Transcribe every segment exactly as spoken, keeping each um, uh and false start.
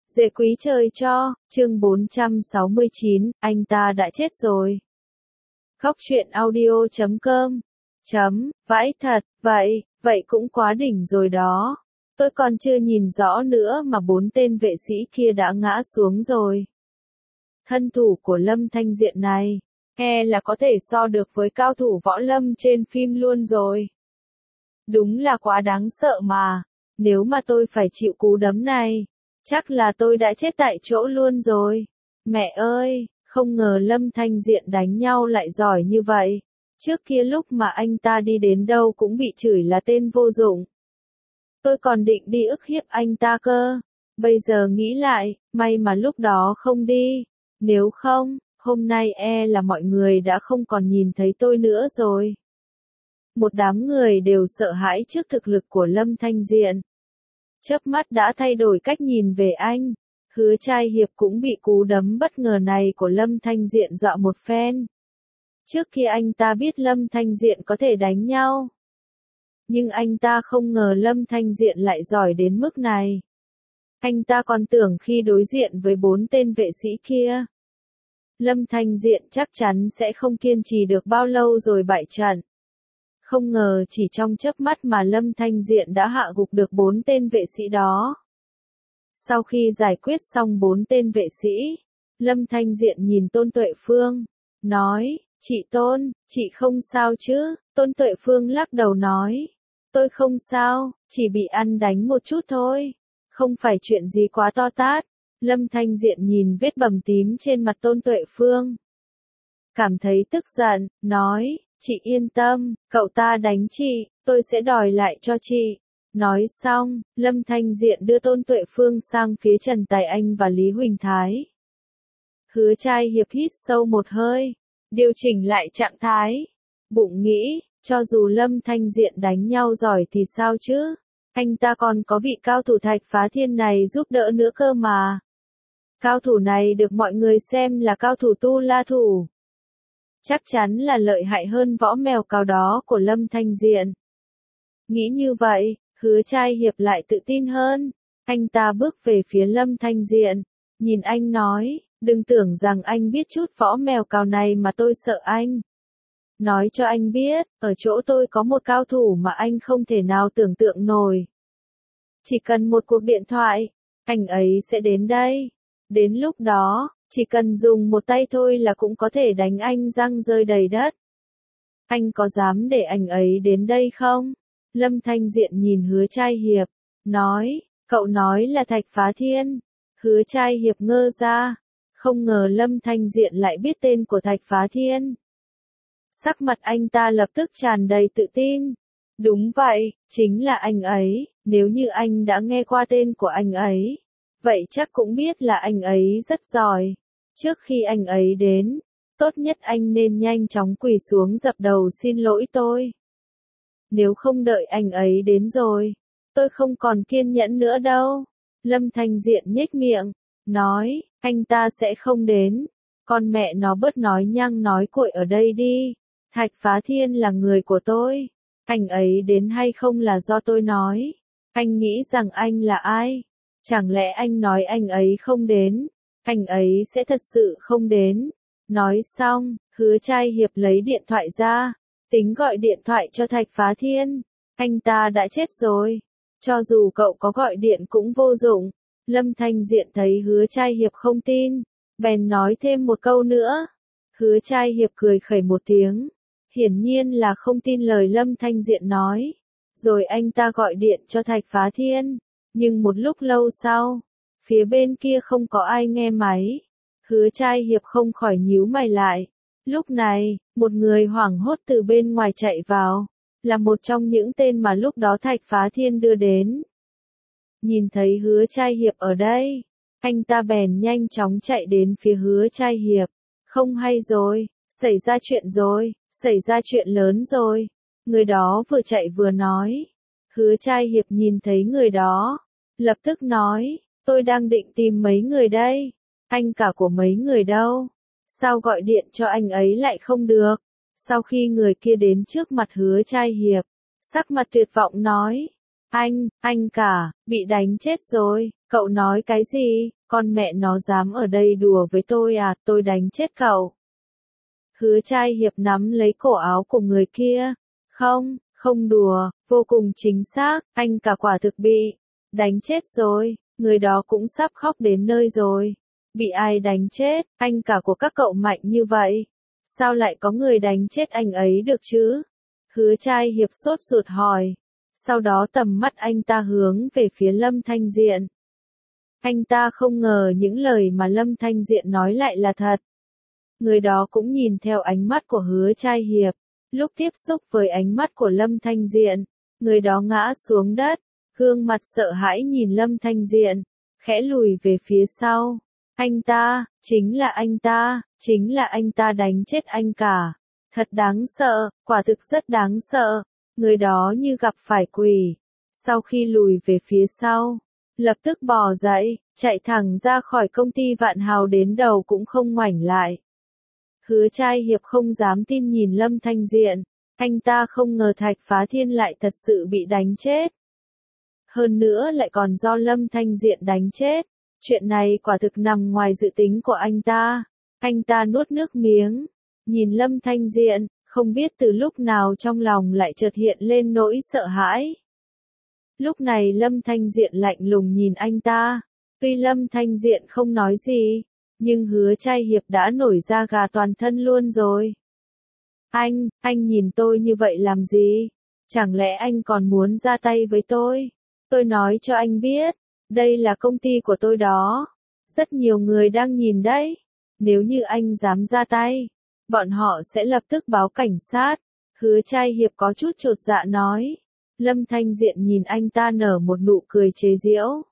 Dễ quý trời cho, chương bốn trăm sáu mươi chín, anh ta đã chết rồi. Khóc chuyện audio chấm com. Chấm, vãi thật, vậy, vậy cũng quá đỉnh rồi đó. Tôi còn chưa nhìn rõ nữa mà bốn tên vệ sĩ kia đã ngã xuống rồi. Thân thủ của Lâm Thanh Diện này, e là có thể so được với cao thủ võ lâm trên phim luôn rồi. Đúng là quá đáng sợ mà, nếu mà tôi phải chịu cú đấm này, chắc là tôi đã chết tại chỗ luôn rồi. Mẹ ơi, không ngờ Lâm Thanh Diện đánh nhau lại giỏi như vậy. Trước kia lúc mà anh ta đi đến đâu cũng bị chửi là tên vô dụng. Tôi còn định đi ức hiếp anh ta cơ. Bây giờ nghĩ lại, may mà lúc đó không đi. Nếu không, hôm nay e là mọi người đã không còn nhìn thấy tôi nữa rồi. Một đám người đều sợ hãi trước thực lực của Lâm Thanh Diện. Chớp mắt đã thay đổi cách nhìn về anh. Hứa Trai Hiệp cũng bị cú đấm bất ngờ này của Lâm Thanh Diện dọa một phen. Trước khi anh ta biết Lâm Thanh Diện có thể đánh nhau. Nhưng anh ta không ngờ Lâm Thanh Diện lại giỏi đến mức này. Anh ta còn tưởng khi đối diện với bốn tên vệ sĩ kia, Lâm Thanh Diện chắc chắn sẽ không kiên trì được bao lâu rồi bại trận. Không ngờ chỉ trong chớp mắt mà Lâm Thanh Diện đã hạ gục được bốn tên vệ sĩ đó. Sau khi giải quyết xong bốn tên vệ sĩ, Lâm Thanh Diện nhìn Tôn Tuệ Phương, nói, chị Tôn, chị không sao chứ? Tôn Tuệ Phương lắc đầu nói, tôi không sao, chỉ bị ăn đánh một chút thôi, không phải chuyện gì quá to tát. Lâm Thanh Diện nhìn vết bầm tím trên mặt Tôn Tuệ Phương, cảm thấy tức giận, nói, chị yên tâm, cậu ta đánh chị, tôi sẽ đòi lại cho chị. Nói xong, Lâm Thanh Diện đưa Tôn Tuệ Phương sang phía Trần Tài Anh và Lý Huỳnh Thái. Hứa Trai Hiệp hít sâu một hơi, điều chỉnh lại trạng thái, bụng nghĩ, cho dù Lâm Thanh Diện đánh nhau giỏi thì sao chứ, anh ta còn có vị cao thủ Thạch Phá Thiên này giúp đỡ nữa cơ mà. Cao thủ này được mọi người xem là cao thủ tu la thủ. Chắc chắn là lợi hại hơn võ mèo cào đó của Lâm Thanh Diện. Nghĩ như vậy, Hứa Trai Hiệp lại tự tin hơn. Anh ta bước về phía Lâm Thanh Diện, nhìn anh nói, đừng tưởng rằng anh biết chút võ mèo cào này mà tôi sợ anh. Nói cho anh biết, ở chỗ tôi có một cao thủ mà anh không thể nào tưởng tượng nổi. Chỉ cần một cuộc điện thoại, anh ấy sẽ đến đây. Đến lúc đó, chỉ cần dùng một tay thôi là cũng có thể đánh anh răng rơi đầy đất. Anh có dám để anh ấy đến đây không? Lâm Thanh Diện nhìn Hứa Trai Hiệp, nói, cậu nói là Thạch Phá Thiên. Hứa Trai Hiệp ngơ ra, không ngờ Lâm Thanh Diện lại biết tên của Thạch Phá Thiên. Sắc mặt anh ta lập tức tràn đầy tự tin. Đúng vậy, chính là anh ấy, nếu như anh đã nghe qua tên của anh ấy, vậy chắc cũng biết là anh ấy rất giỏi. Trước khi anh ấy đến, tốt nhất anh nên nhanh chóng quỳ xuống dập đầu xin lỗi tôi. Nếu không đợi anh ấy đến rồi, tôi không còn kiên nhẫn nữa đâu. Lâm Thanh Diện nhếch miệng, nói, anh ta sẽ không đến. Con mẹ nó bớt nói nhăng nói cuội ở đây đi. Thạch Phá Thiên là người của tôi. Anh ấy đến hay không là do tôi nói. Anh nghĩ rằng anh là ai? Chẳng lẽ anh nói anh ấy không đến, anh ấy sẽ thật sự không đến? Nói xong, Hứa Trai Hiệp lấy điện thoại ra, tính gọi điện thoại cho Thạch Phá Thiên. Anh ta đã chết rồi. Cho dù cậu có gọi điện cũng vô dụng. Lâm Thanh Diện thấy Hứa Trai Hiệp không tin, bèn nói thêm một câu nữa. Hứa Trai Hiệp cười khẩy một tiếng, hiển nhiên là không tin lời Lâm Thanh Diện nói. Rồi anh ta gọi điện cho Thạch Phá Thiên. Nhưng một lúc lâu sau, phía bên kia không có ai nghe máy. Hứa Trai Hiệp không khỏi nhíu mày lại. Lúc này, một người hoảng hốt từ bên ngoài chạy vào, là một trong những tên mà lúc đó Thạch Phá Thiên đưa đến. Nhìn thấy Hứa Trai Hiệp ở đây, anh ta bèn nhanh chóng chạy đến phía Hứa Trai Hiệp. Không hay rồi, xảy ra chuyện rồi, xảy ra chuyện lớn rồi. Người đó vừa chạy vừa nói. Hứa Trai Hiệp nhìn thấy người đó, lập tức nói, tôi đang định tìm mấy người đây. Anh cả của mấy người đâu? Sao gọi điện cho anh ấy lại không được? Sau khi người kia đến trước mặt Hứa Trai Hiệp, sắc mặt tuyệt vọng nói, anh, anh cả, bị đánh chết rồi. Cậu nói cái gì? con mẹ nó dám ở đây đùa với tôi à, tôi đánh chết cậu. Hứa Trai Hiệp nắm lấy cổ áo của người kia. Không, không đùa, vô cùng chính xác, anh cả quả thực bị đánh chết rồi, người đó cũng sắp khóc đến nơi rồi. Bị ai đánh chết, anh cả của các cậu mạnh như vậy. Sao lại có người đánh chết anh ấy được chứ? Hứa Trai Hiệp sốt ruột hỏi. Sau đó tầm mắt anh ta hướng về phía Lâm Thanh Diện. Anh ta không ngờ những lời mà Lâm Thanh Diện nói lại là thật. Người đó cũng nhìn theo ánh mắt của Hứa Trai Hiệp. Lúc tiếp xúc với ánh mắt của Lâm Thanh Diện, người đó ngã xuống đất, gương mặt sợ hãi nhìn Lâm Thanh Diện, khẽ lùi về phía sau. Anh ta, chính là anh ta, chính là anh ta đánh chết anh cả. Thật đáng sợ, quả thực rất đáng sợ. Người đó như gặp phải quỷ. Sau khi lùi về phía sau, lập tức bò dậy, chạy thẳng ra khỏi công ty Vạn Hào đến đầu cũng không ngoảnh lại. Hứa Trai Hiệp không dám tin nhìn Lâm Thanh Diện, anh ta không ngờ Thạch Phá Thiên lại thật sự bị đánh chết. Hơn nữa lại còn do Lâm Thanh Diện đánh chết, chuyện này quả thực nằm ngoài dự tính của anh ta. Anh ta nuốt nước miếng, nhìn Lâm Thanh Diện, không biết từ lúc nào trong lòng lại chợt hiện lên nỗi sợ hãi. Lúc này Lâm Thanh Diện lạnh lùng nhìn anh ta, tuy Lâm Thanh Diện không nói gì, nhưng Hứa Trai Hiệp đã nổi da gà toàn thân luôn rồi. Anh, anh nhìn tôi như vậy làm gì? Chẳng lẽ anh còn muốn ra tay với tôi? Tôi nói cho anh biết, đây là công ty của tôi đó. Rất nhiều người đang nhìn đấy. Nếu như anh dám ra tay, bọn họ sẽ lập tức báo cảnh sát. Hứa Trai Hiệp có chút chột dạ nói. Lâm Thanh Diện nhìn anh ta nở một nụ cười chế giễu.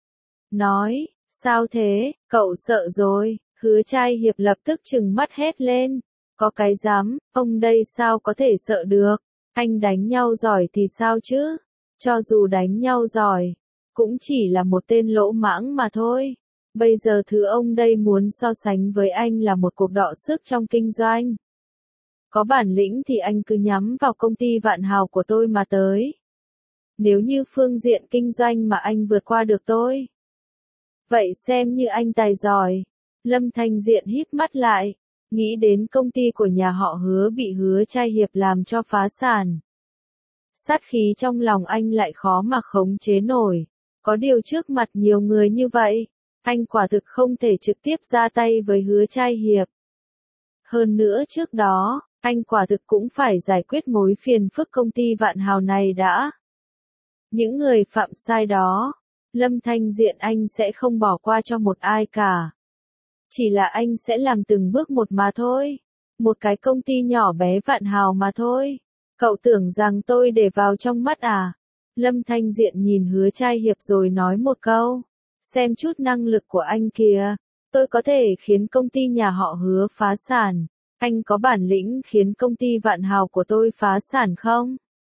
Nói, sao thế, cậu sợ rồi? Hứa Trai Hiệp lập tức trừng mắt hét lên. Có cái dám, ông đây sao có thể sợ được? Anh đánh nhau giỏi thì sao chứ? Cho dù đánh nhau giỏi, cũng chỉ là một tên lỗ mãng mà thôi. Bây giờ thứ ông đây muốn so sánh với anh là một cuộc đọ sức trong kinh doanh. Có bản lĩnh thì anh cứ nhắm vào công ty Vạn Hào của tôi mà tới. Nếu như phương diện kinh doanh mà anh vượt qua được tôi, vậy xem như anh tài giỏi. Lâm Thanh Diện híp mắt lại, nghĩ đến công ty của nhà họ Hứa bị Hứa Trai Hiệp làm cho phá sản. Sát khí trong lòng anh lại khó mà khống chế nổi. Có điều trước mặt nhiều người như vậy, anh quả thực không thể trực tiếp ra tay với Hứa Trai Hiệp. Hơn nữa trước đó, anh quả thực cũng phải giải quyết mối phiền phức công ty Vạn Hào này đã. Những người phạm sai đó, Lâm Thanh Diện anh sẽ không bỏ qua cho một ai cả. Chỉ là anh sẽ làm từng bước một mà thôi. Một cái công ty nhỏ bé Vạn Hào mà thôi. Cậu tưởng rằng tôi để vào trong mắt à? Lâm Thanh Diện nhìn Hứa Trai Hiệp rồi nói một câu. Xem chút năng lực của anh kìa. Tôi có thể khiến công ty nhà họ Hứa phá sản. Anh có bản lĩnh khiến công ty Vạn Hào của tôi phá sản không?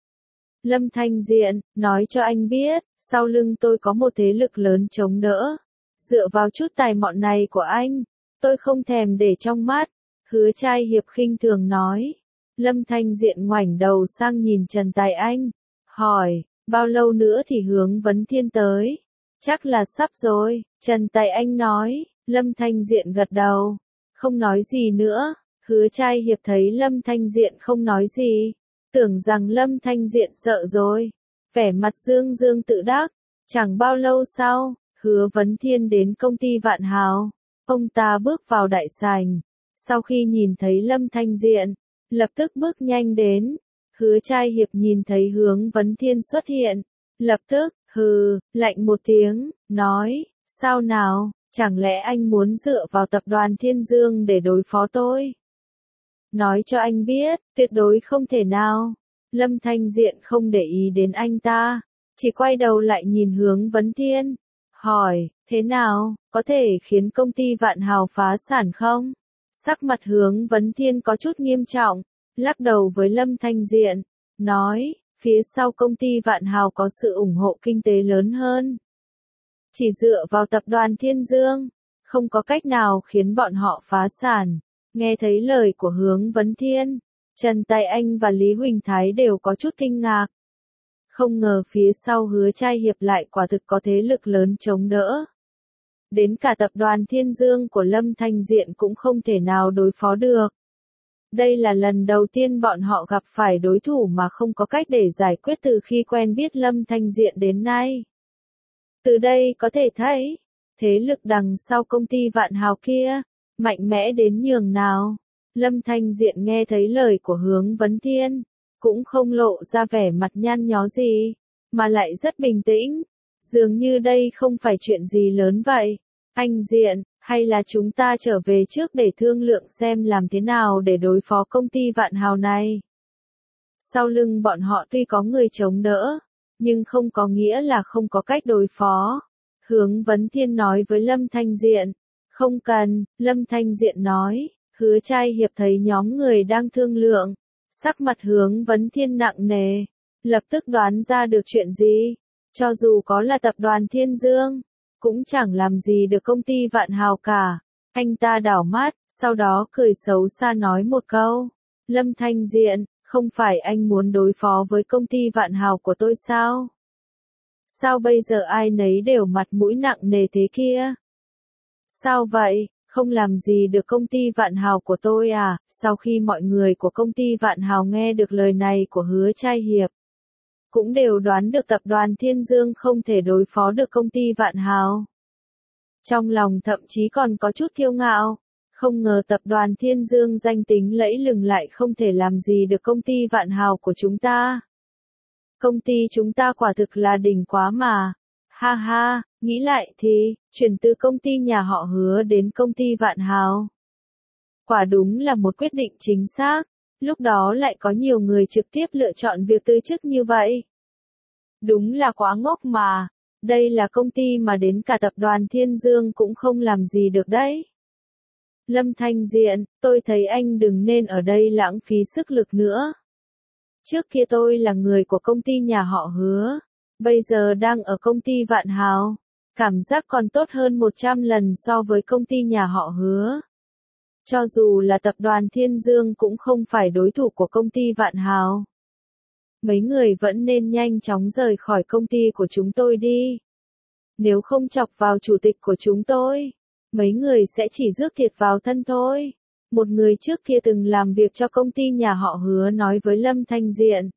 Lâm Thanh Diện, nói cho anh biết, sau lưng tôi có một thế lực lớn chống đỡ. Dựa vào chút tài mọn này của anh, tôi không thèm để trong mắt. Hứa Trai Hiệp khinh thường nói. Lâm Thanh Diện ngoảnh đầu sang nhìn Trần Tài Anh, hỏi, bao lâu nữa thì hướng Vấn Thiên tới? Chắc là sắp rồi, Trần Tài Anh nói. Lâm Thanh Diện gật đầu, không nói gì nữa. Hứa Trai Hiệp thấy Lâm Thanh Diện không nói gì, tưởng rằng Lâm Thanh Diện sợ rồi, vẻ mặt dương dương tự đắc. Chẳng bao lâu sau, Hứa Vấn Thiên đến công ty Vạn Hào. Ông ta bước vào đại sảnh, sau khi nhìn thấy Lâm Thanh Diện, lập tức bước nhanh đến. Hứa Trai Hiệp nhìn thấy Hướng Vấn Thiên xuất hiện, lập tức, hừ, lạnh một tiếng, nói, sao nào, chẳng lẽ anh muốn dựa vào tập đoàn Thiên Dương để đối phó tôi? Nói cho anh biết, tuyệt đối không thể nào. Lâm Thanh Diện không để ý đến anh ta, chỉ quay đầu lại nhìn Hướng Vấn Thiên, hỏi, thế nào, có thể khiến công ty Vạn Hào phá sản không? Sắc mặt Hướng Vấn Thiên có chút nghiêm trọng, lắc đầu với Lâm Thanh Diện, nói, phía sau công ty Vạn Hào có sự ủng hộ kinh tế lớn hơn. Chỉ dựa vào tập đoàn Thiên Dương, không có cách nào khiến bọn họ phá sản. Nghe thấy lời của Hướng Vấn Thiên, Trần Tài Anh và Lý Huỳnh Thái đều có chút kinh ngạc. Không ngờ phía sau Hứa Trai Hiệp lại quả thực có thế lực lớn chống đỡ. đến cả tập đoàn Thiên Dương của Lâm Thanh Diện cũng không thể nào đối phó được. Đây là lần đầu tiên bọn họ gặp phải đối thủ mà không có cách để giải quyết từ khi quen biết Lâm Thanh Diện đến nay. Từ đây có thể thấy, thế lực đằng sau công ty Vạn Hào kia, mạnh mẽ đến nhường nào. Lâm Thanh Diện nghe thấy lời của Hướng Vấn Thiên, cũng không lộ ra vẻ mặt nhăn nhó gì, mà lại rất bình tĩnh, dường như đây không phải chuyện gì lớn vậy. Anh Diện, hay là chúng ta trở về trước để thương lượng xem làm thế nào để đối phó công ty Vạn Hào này. Sau lưng bọn họ tuy có người chống đỡ, nhưng không có nghĩa là không có cách đối phó. Hướng Vấn Thiên nói với Lâm Thanh Diện. Không cần, Lâm Thanh Diện nói. Hứa Trai Hiệp thấy nhóm người đang thương lượng, sắc mặt Hướng Vấn Thiên nặng nề, lập tức đoán ra được chuyện gì. Cho dù có là tập đoàn Thiên Dương, cũng chẳng làm gì được công ty Vạn Hào cả. Anh ta đảo mắt, sau đó cười xấu xa nói một câu. Lâm Thanh Diện, không phải anh muốn đối phó với công ty Vạn Hào của tôi sao? Sao bây giờ ai nấy đều mặt mũi nặng nề thế kia? Sao vậy? Không làm gì được công ty Vạn Hào của tôi à? Sau khi mọi người của công ty Vạn Hào nghe được lời này của Hứa Trai Hiệp, cũng đều đoán được tập đoàn Thiên Dương không thể đối phó được công ty Vạn Hào. Trong lòng thậm chí còn có chút kiêu ngạo, không ngờ tập đoàn Thiên Dương danh tính lẫy lừng lại không thể làm gì được công ty Vạn Hào của chúng ta. Công ty chúng ta quả thực là đỉnh quá mà. Ha ha, nghĩ lại thì, chuyển từ công ty nhà họ Hứa đến công ty Vạn Hào. Quả đúng là một quyết định chính xác, lúc đó lại có nhiều người trực tiếp lựa chọn việc từ chức như vậy. Đúng là quá ngốc mà, đây là công ty mà đến cả tập đoàn Thiên Dương cũng không làm gì được đấy. Lâm Thanh Diện, tôi thấy anh đừng nên ở đây lãng phí sức lực nữa. Trước kia tôi là người của công ty nhà họ Hứa, bây giờ đang ở công ty Vạn Hào, cảm giác còn tốt hơn một trăm lần so với công ty nhà họ Hứa. Cho dù là tập đoàn Thiên Dương cũng không phải đối thủ của công ty Vạn Hào. Mấy người vẫn nên nhanh chóng rời khỏi công ty của chúng tôi đi. Nếu không chọc vào chủ tịch của chúng tôi, mấy người sẽ chỉ rước thiệt vào thân thôi. Một người trước kia từng làm việc cho công ty nhà họ Hứa nói với Lâm Thanh Diện.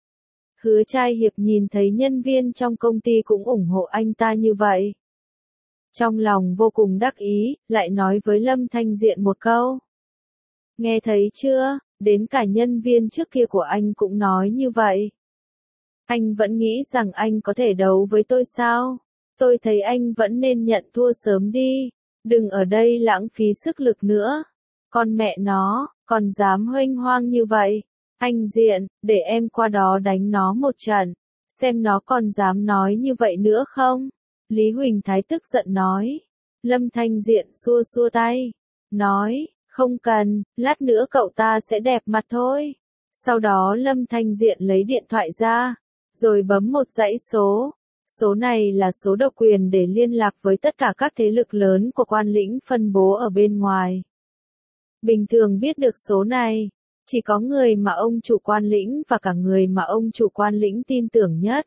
Hứa Trai Hiệp nhìn thấy nhân viên trong công ty cũng ủng hộ anh ta như vậy. Trong lòng vô cùng đắc ý, lại nói với Lâm Thanh Diện một câu. Nghe thấy chưa, đến cả nhân viên trước kia của anh cũng nói như vậy. Anh vẫn nghĩ rằng anh có thể đấu với tôi sao? Tôi thấy anh vẫn nên nhận thua sớm đi, đừng ở đây lãng phí sức lực nữa. Con mẹ nó, còn dám huênh hoang như vậy. Anh Diện, để em qua đó đánh nó một trận, xem nó còn dám nói như vậy nữa không? Lý Huỳnh Thái tức giận nói. Lâm Thanh Diện xua xua tay, nói, không cần, lát nữa cậu ta sẽ đẹp mặt thôi. Sau đó Lâm Thanh Diện lấy điện thoại ra, rồi bấm một dãy số. Số này là số độc quyền để liên lạc với tất cả các thế lực lớn của Quan Lĩnh phân bố ở bên ngoài. Bình thường biết được số này, chỉ có người mà ông chủ Quan Lĩnh và cả người mà ông chủ Quan Lĩnh tin tưởng nhất.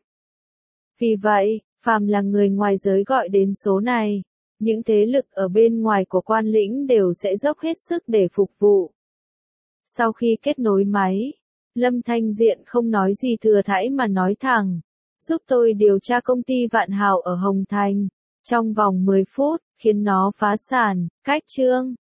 Vì vậy, phàm là người ngoài giới gọi đến số này, những thế lực ở bên ngoài của Quan Lĩnh đều sẽ dốc hết sức để phục vụ. Sau khi kết nối máy, Lâm Thanh Diện không nói gì thừa thãi mà nói thẳng, giúp tôi điều tra công ty Vạn Hào ở Hồng Thành, trong vòng mười phút, khiến nó phá sản, cách chương.